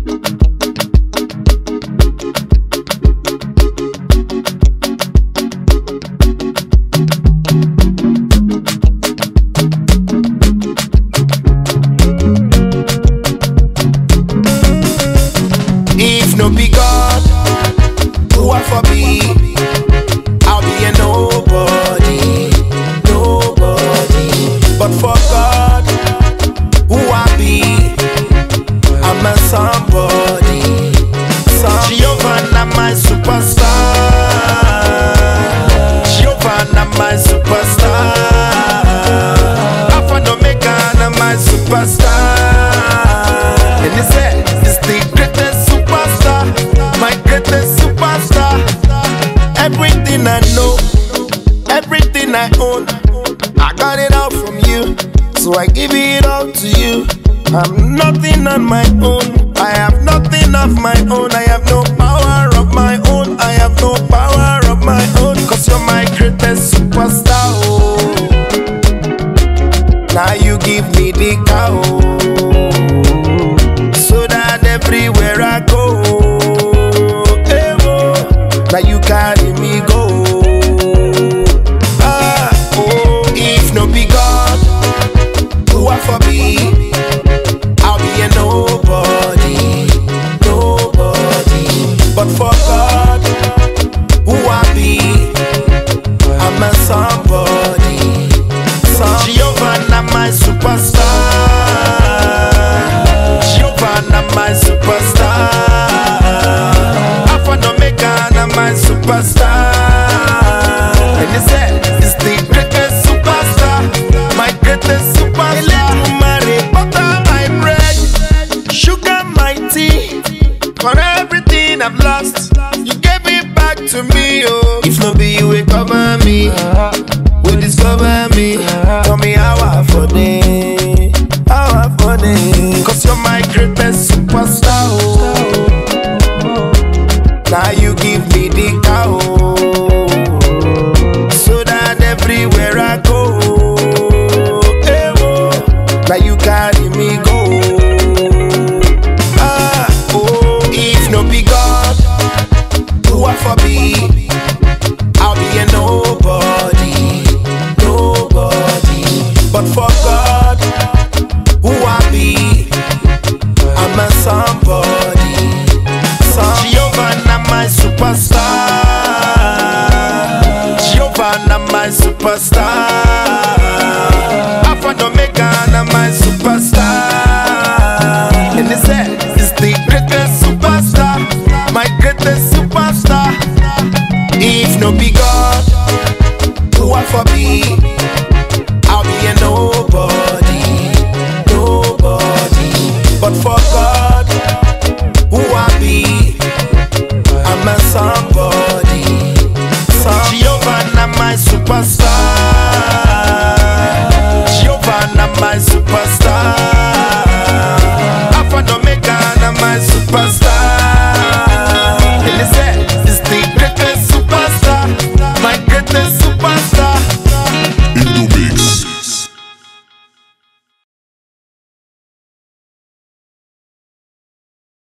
If no be God, who I for be? I'll be a nobody, nobody. But for God, who I be? I'm a somebody. Giovanna, my superstar. Giovanna, my superstar. Alpha and Omega, my superstar. And he said, it's the greatest superstar, my greatest superstar. Everything I know, everything I own, I got it all from you, so I give it all to you. I'm nothing on my own.